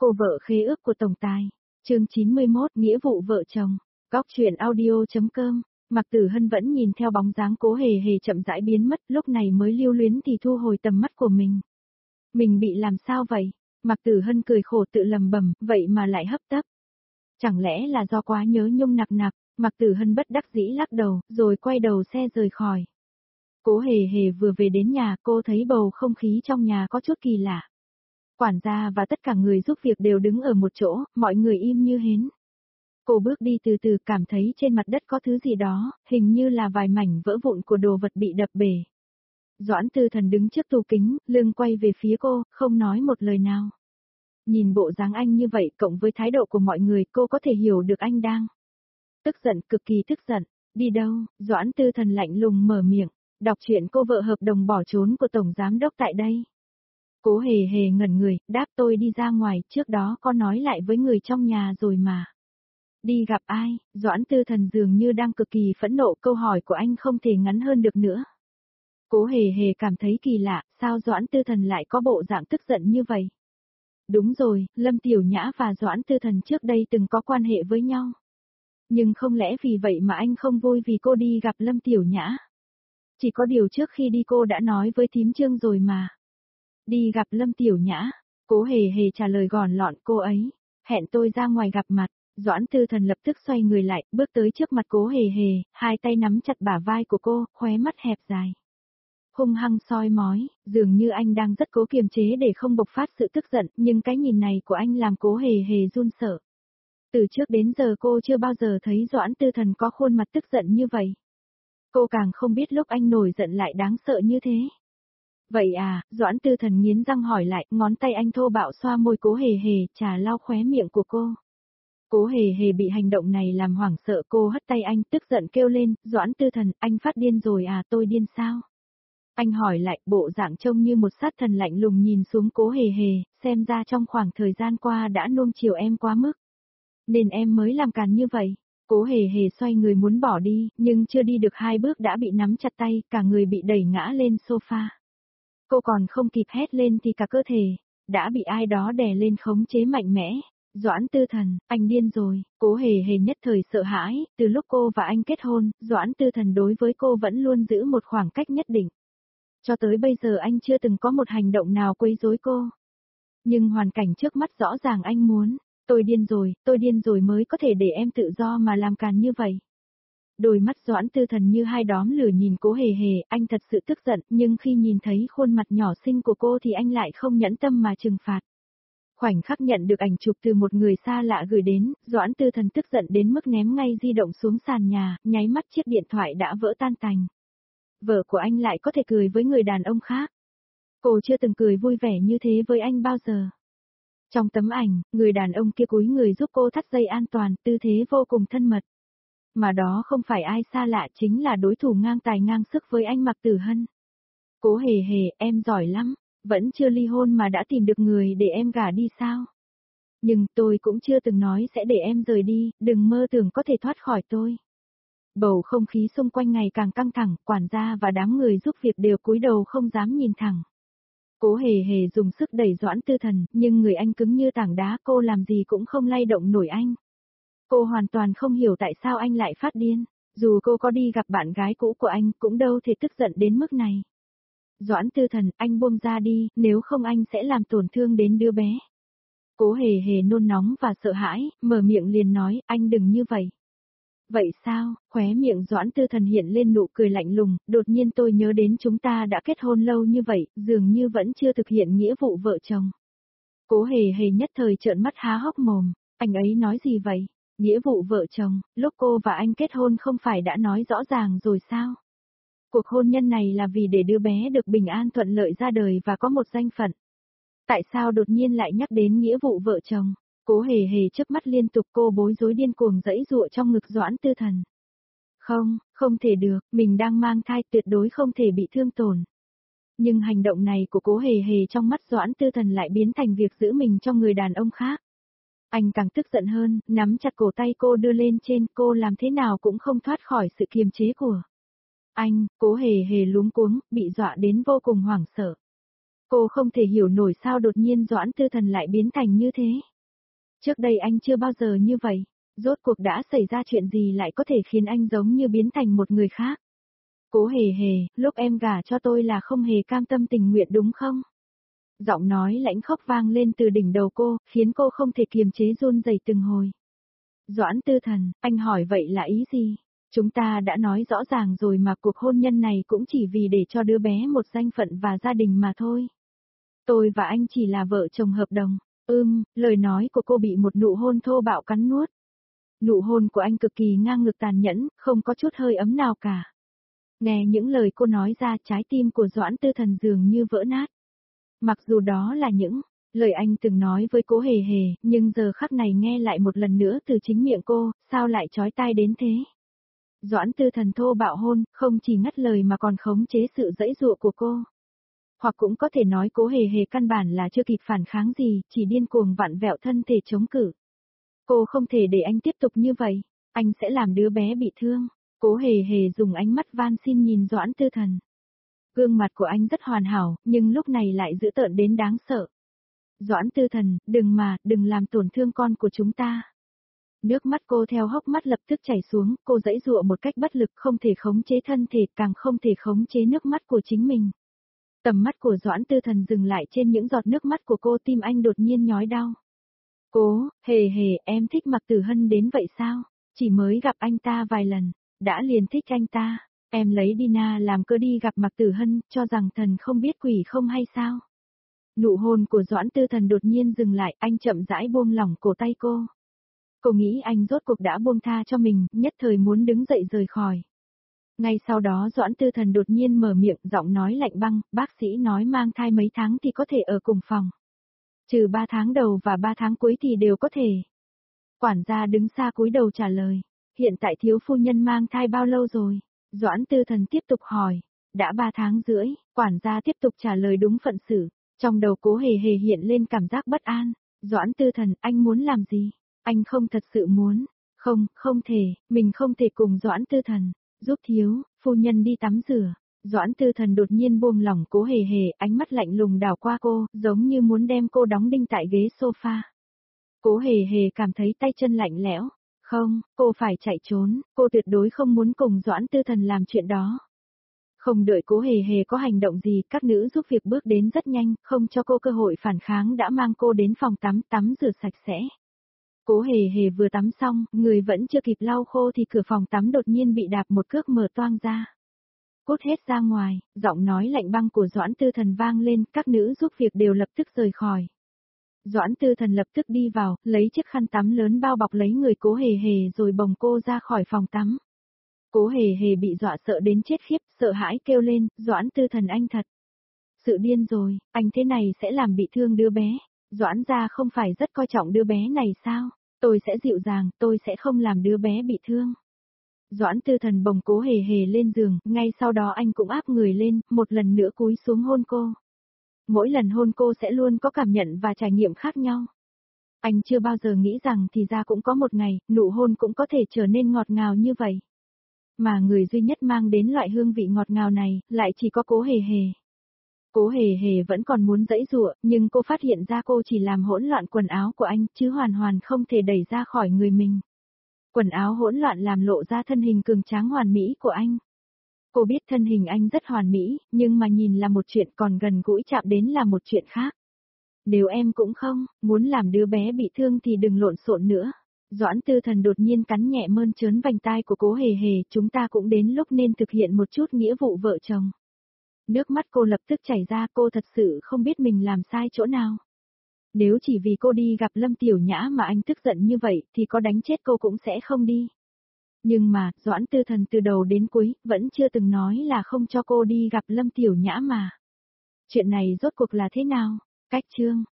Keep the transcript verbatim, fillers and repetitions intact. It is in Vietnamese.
Cô vợ khế ước của tổng tài. Chương chín mươi mốt, nghĩa vụ vợ chồng. Góc truyện audio chấm com. Mạc Tử Hân vẫn nhìn theo bóng dáng Cố Hề Hề chậm rãi biến mất, lúc này mới lưu luyến thì thu hồi tầm mắt của mình. Mình bị làm sao vậy? Mạc Tử Hân cười khổ tự lầm bầm, vậy mà lại hấp tấp. Chẳng lẽ là do quá nhớ Nhung nặc nặc? Mạc Tử Hân bất đắc dĩ lắc đầu, rồi quay đầu xe rời khỏi. Cố Hề Hề vừa về đến nhà, cô thấy bầu không khí trong nhà có chút kỳ lạ. Quản gia và tất cả người giúp việc đều đứng ở một chỗ, mọi người im như hến. Cô bước đi từ từ, cảm thấy trên mặt đất có thứ gì đó, hình như là vài mảnh vỡ vụn của đồ vật bị đập bể. Doãn Tư Thần đứng trước tủ kính, lưng quay về phía cô, không nói một lời nào. Nhìn bộ dáng anh như vậy cộng với thái độ của mọi người, cô có thể hiểu được anh đang tức giận, cực kỳ tức giận. Đi đâu? Doãn Tư Thần lạnh lùng mở miệng. Đọc chuyện cô vợ hợp đồng bỏ trốn của Tổng Giám Đốc tại đây. Cố Hề Hề ngẩn người, đáp tôi đi ra ngoài, trước đó có nói lại với người trong nhà rồi mà. Đi gặp ai? Doãn Tư Thần dường như đang cực kỳ phẫn nộ, câu hỏi của anh không thể ngắn hơn được nữa. Cố Hề Hề cảm thấy kỳ lạ, sao Doãn Tư Thần lại có bộ dạng tức giận như vậy? Đúng rồi, Lâm Tiểu Nhã và Doãn Tư Thần trước đây từng có quan hệ với nhau. Nhưng không lẽ vì vậy mà anh không vui vì cô đi gặp Lâm Tiểu Nhã? Chỉ có điều trước khi đi cô đã nói với thím Trương rồi mà. Đi gặp Lâm Tiểu Nhã, Cố Hề Hề trả lời gòn lọn, cô ấy hẹn tôi ra ngoài gặp mặt. Doãn Tư Thần lập tức xoay người lại, bước tới trước mặt Cố Hề Hề, hai tay nắm chặt bả vai của cô, khóe mắt hẹp dài. Hung hăng soi mói, dường như anh đang rất cố kiềm chế để không bộc phát sự tức giận, nhưng cái nhìn này của anh làm Cố Hề Hề run sợ. Từ trước đến giờ cô chưa bao giờ thấy Doãn Tư Thần có khuôn mặt tức giận như vậy. Cô càng không biết lúc anh nổi giận lại đáng sợ như thế. Vậy à, Doãn Tư Thần nghiến răng hỏi lại, ngón tay anh thô bạo xoa môi Cố Hề Hề, trà lau khóe miệng của cô. Cố Hề Hề bị hành động này làm hoảng sợ, cô hất tay anh, tức giận kêu lên, Doãn Tư Thần, anh phát điên rồi à, tôi điên sao? Anh hỏi lại, bộ dạng trông như một sát thần lạnh lùng nhìn xuống Cố Hề Hề, xem ra trong khoảng thời gian qua đã nuông chiều em quá mức. Nên em mới làm càn như vậy. Cố Hề Hề xoay người muốn bỏ đi, nhưng chưa đi được hai bước đã bị nắm chặt tay, cả người bị đẩy ngã lên sofa. Cô còn không kịp hét lên thì cả cơ thể đã bị ai đó đè lên khống chế mạnh mẽ. Doãn Tư Thần, anh điên rồi. Cố Hề Hề nhất thời sợ hãi, từ lúc cô và anh kết hôn, Doãn Tư Thần đối với cô vẫn luôn giữ một khoảng cách nhất định. Cho tới bây giờ anh chưa từng có một hành động nào quấy rối cô. Nhưng hoàn cảnh trước mắt rõ ràng anh muốn. Tôi điên rồi, tôi điên rồi mới có thể để em tự do mà làm càn như vậy. Đôi mắt Doãn Tư Thần như hai đóm lửa nhìn Cố Hề Hề, anh thật sự tức giận, nhưng khi nhìn thấy khuôn mặt nhỏ xinh của cô thì anh lại không nhẫn tâm mà trừng phạt. Khoảnh khắc nhận được ảnh chụp từ một người xa lạ gửi đến, Doãn Tư Thần tức giận đến mức ném ngay di động xuống sàn nhà, nháy mắt chiếc điện thoại đã vỡ tan tành. Vợ của anh lại có thể cười với người đàn ông khác. Cô chưa từng cười vui vẻ như thế với anh bao giờ. Trong tấm ảnh, người đàn ông kia cúi người giúp cô thắt dây an toàn, tư thế vô cùng thân mật. Mà đó không phải ai xa lạ, chính là đối thủ ngang tài ngang sức với anh Mạc Tử Hân. Cố Hề Hề, em giỏi lắm, vẫn chưa ly hôn mà đã tìm được người để em gả đi sao? Nhưng tôi cũng chưa từng nói sẽ để em rời đi, đừng mơ tưởng có thể thoát khỏi tôi. Bầu không khí xung quanh ngày càng căng thẳng, quản gia và đám người giúp việc đều cúi đầu không dám nhìn thẳng. Cố Hề Hề dùng sức đẩy Doãn Tư Thần, nhưng người anh cứng như tảng đá, cô làm gì cũng không lay động nổi anh. Cô hoàn toàn không hiểu tại sao anh lại phát điên, dù cô có đi gặp bạn gái cũ của anh cũng đâu thể tức giận đến mức này. Doãn Tư Thần, anh buông ra đi, nếu không anh sẽ làm tổn thương đến đứa bé. Cố Hề Hề nôn nóng và sợ hãi, mở miệng liền nói, anh đừng như vậy. Vậy sao? Khóe miệng Doãn Tư Thần hiện lên nụ cười lạnh lùng, đột nhiên tôi nhớ đến chúng ta đã kết hôn lâu như vậy, dường như vẫn chưa thực hiện nghĩa vụ vợ chồng. Cố Hề Hề nhất thời trợn mắt há hốc mồm, anh ấy nói gì vậy? Nghĩa vụ vợ chồng, lúc cô và anh kết hôn không phải đã nói rõ ràng rồi sao? Cuộc hôn nhân này là vì để đứa bé được bình an thuận lợi ra đời và có một danh phận. Tại sao đột nhiên lại nhắc đến nghĩa vụ vợ chồng? Cố Hề Hề chớp mắt liên tục, cô bối rối điên cuồng giãy giụa trong ngực Doãn Tư Thần. Không, không thể được, mình đang mang thai, tuyệt đối không thể bị thương tổn. Nhưng hành động này của Cố Hề Hề trong mắt Doãn Tư Thần lại biến thành việc giữ mình cho người đàn ông khác. Anh càng tức giận hơn, nắm chặt cổ tay cô đưa lên trên, cô làm thế nào cũng không thoát khỏi sự kiềm chế của anh. Cố Hề Hề luống cuống, bị dọa đến vô cùng hoảng sợ. Cô không thể hiểu nổi sao đột nhiên Doãn Tư Thần lại biến thành như thế. Trước đây anh chưa bao giờ như vậy. Rốt cuộc đã xảy ra chuyện gì lại có thể khiến anh giống như biến thành một người khác? Cố hề hề, lúc em gả cho tôi là không hề cam tâm tình nguyện đúng không? Giọng nói lãnh khốc vang lên từ đỉnh đầu cô, khiến cô không thể kiềm chế run rẩy từng hồi. Doãn Tư Thần, anh hỏi vậy là ý gì? Chúng ta đã nói rõ ràng rồi mà cuộc hôn nhân này cũng chỉ vì để cho đứa bé một danh phận và gia đình mà thôi. Tôi và anh chỉ là vợ chồng hợp đồng. Ưm, lời nói của cô bị một nụ hôn thô bạo cắn nuốt. Nụ hôn của anh cực kỳ ngang ngược tàn nhẫn, không có chút hơi ấm nào cả. Nghe những lời cô nói ra, trái tim của Doãn Tư Thần dường như vỡ nát. Mặc dù đó là những lời anh từng nói với Cố Hề Hề, nhưng giờ khắc này nghe lại một lần nữa từ chính miệng cô, sao lại chói tai đến thế? Doãn Tư Thần thô bạo hôn, không chỉ ngắt lời mà còn khống chế sự dãy dụa của cô. Hoặc cũng có thể nói Cố Hề Hề căn bản là chưa kịp phản kháng gì, chỉ điên cuồng vặn vẹo thân thể chống cự. Cô không thể để anh tiếp tục như vậy, anh sẽ làm đứa bé bị thương. Cố Hề Hề dùng ánh mắt van xin nhìn Doãn Tư Thần. Gương mặt của anh rất hoàn hảo, nhưng lúc này lại dữ tợn đến đáng sợ. Doãn Tư Thần, đừng mà, đừng làm tổn thương con của chúng ta. Nước mắt cô theo hốc mắt lập tức chảy xuống, cô giãy giụa một cách bất lực, không thể khống chế thân thể, càng không thể khống chế nước mắt của chính mình. Tầm mắt của Doãn Tư Thần dừng lại trên những giọt nước mắt của cô, tim anh đột nhiên nhói đau. Cố, Hề Hề, em thích Mạc Tử Hân đến vậy sao? Chỉ mới gặp anh ta vài lần, đã liền thích anh ta. Em lấy Dina làm cơ đi gặp Mạc Tử Hân, cho rằng thần không biết quỷ không hay sao? Nụ hôn của Doãn Tư Thần đột nhiên dừng lại, anh chậm rãi buông lỏng cổ tay cô. Cô nghĩ anh rốt cuộc đã buông tha cho mình, nhất thời muốn đứng dậy rời khỏi. Ngay sau đó Doãn Tư Thần đột nhiên mở miệng, giọng nói lạnh băng, bác sĩ nói mang thai mấy tháng thì có thể ở cùng phòng. Trừ ba tháng đầu và ba tháng cuối thì đều có thể. Quản gia đứng xa cúi đầu trả lời, hiện tại thiếu phu nhân mang thai bao lâu rồi? Doãn Tư Thần tiếp tục hỏi, đã ba tháng rưỡi, quản gia tiếp tục trả lời đúng phận sự. Trong đầu Cố Hề Hề hiện lên cảm giác bất an. Doãn Tư Thần, anh muốn làm gì? Anh không thật sự muốn. Không, không thể, mình không thể cùng Doãn Tư Thần. Giúp thiếu, phu nhân đi tắm rửa. Doãn Tư Thần đột nhiên buông lỏng Cố Hề Hề, ánh mắt lạnh lùng đảo qua cô, giống như muốn đem cô đóng đinh tại ghế sofa. Cố Hề Hề cảm thấy tay chân lạnh lẽo. Không, cô phải chạy trốn, cô tuyệt đối không muốn cùng Doãn Tư Thần làm chuyện đó. Không đợi Cố Hề Hề có hành động gì, các nữ giúp việc bước đến rất nhanh, không cho cô cơ hội phản kháng đã mang cô đến phòng tắm, tắm rửa sạch sẽ. Cố Hề Hề vừa tắm xong, người vẫn chưa kịp lau khô thì cửa phòng tắm đột nhiên bị đạp một cước mở toang ra. Cút hết ra ngoài, giọng nói lạnh băng của Doãn Tư Thần vang lên, các nữ giúp việc đều lập tức rời khỏi. Doãn Tư Thần lập tức đi vào, lấy chiếc khăn tắm lớn bao bọc lấy người Cố Hề Hề rồi bồng cô ra khỏi phòng tắm. Cố Hề Hề bị dọa sợ đến chết khiếp, sợ hãi kêu lên, Doãn Tư Thần anh thật. Sự điên rồi, anh thế này sẽ làm bị thương đứa bé. Doãn gia không phải rất coi trọng đứa bé này sao? Tôi sẽ dịu dàng, tôi sẽ không làm đứa bé bị thương. Doãn Tư Thần bồng Cố Hề Hề lên giường, ngay sau đó anh cũng áp người lên, một lần nữa cúi xuống hôn cô. Mỗi lần hôn cô sẽ luôn có cảm nhận và trải nghiệm khác nhau. Anh chưa bao giờ nghĩ rằng thì ra cũng có một ngày, nụ hôn cũng có thể trở nên ngọt ngào như vậy. Mà người duy nhất mang đến loại hương vị ngọt ngào này, lại chỉ có Cố Hề Hề. Cố Hề Hề vẫn còn muốn giãy giụa, nhưng cô phát hiện ra cô chỉ làm hỗn loạn quần áo của anh, chứ hoàn hoàn không thể đẩy ra khỏi người mình. Quần áo hỗn loạn làm lộ ra thân hình cường tráng hoàn mỹ của anh. Cô biết thân hình anh rất hoàn mỹ, nhưng mà nhìn là một chuyện, còn gần gũi chạm đến là một chuyện khác. Nếu em cũng không, muốn làm đứa bé bị thương thì đừng lộn xộn nữa. Doãn Tư Thần đột nhiên cắn nhẹ mơn trớn vành tai của Cố Hề Hề, chúng ta cũng đến lúc nên thực hiện một chút nghĩa vụ vợ chồng. Nước mắt cô lập tức chảy ra, cô thật sự không biết mình làm sai chỗ nào. Nếu chỉ vì cô đi gặp Lâm Tiểu Nhã mà anh tức giận như vậy, thì có đánh chết cô cũng sẽ không đi. Nhưng mà, Doãn Tư Thần từ đầu đến cuối, vẫn chưa từng nói là không cho cô đi gặp Lâm Tiểu Nhã mà. Chuyện này rốt cuộc là thế nào? Cách chương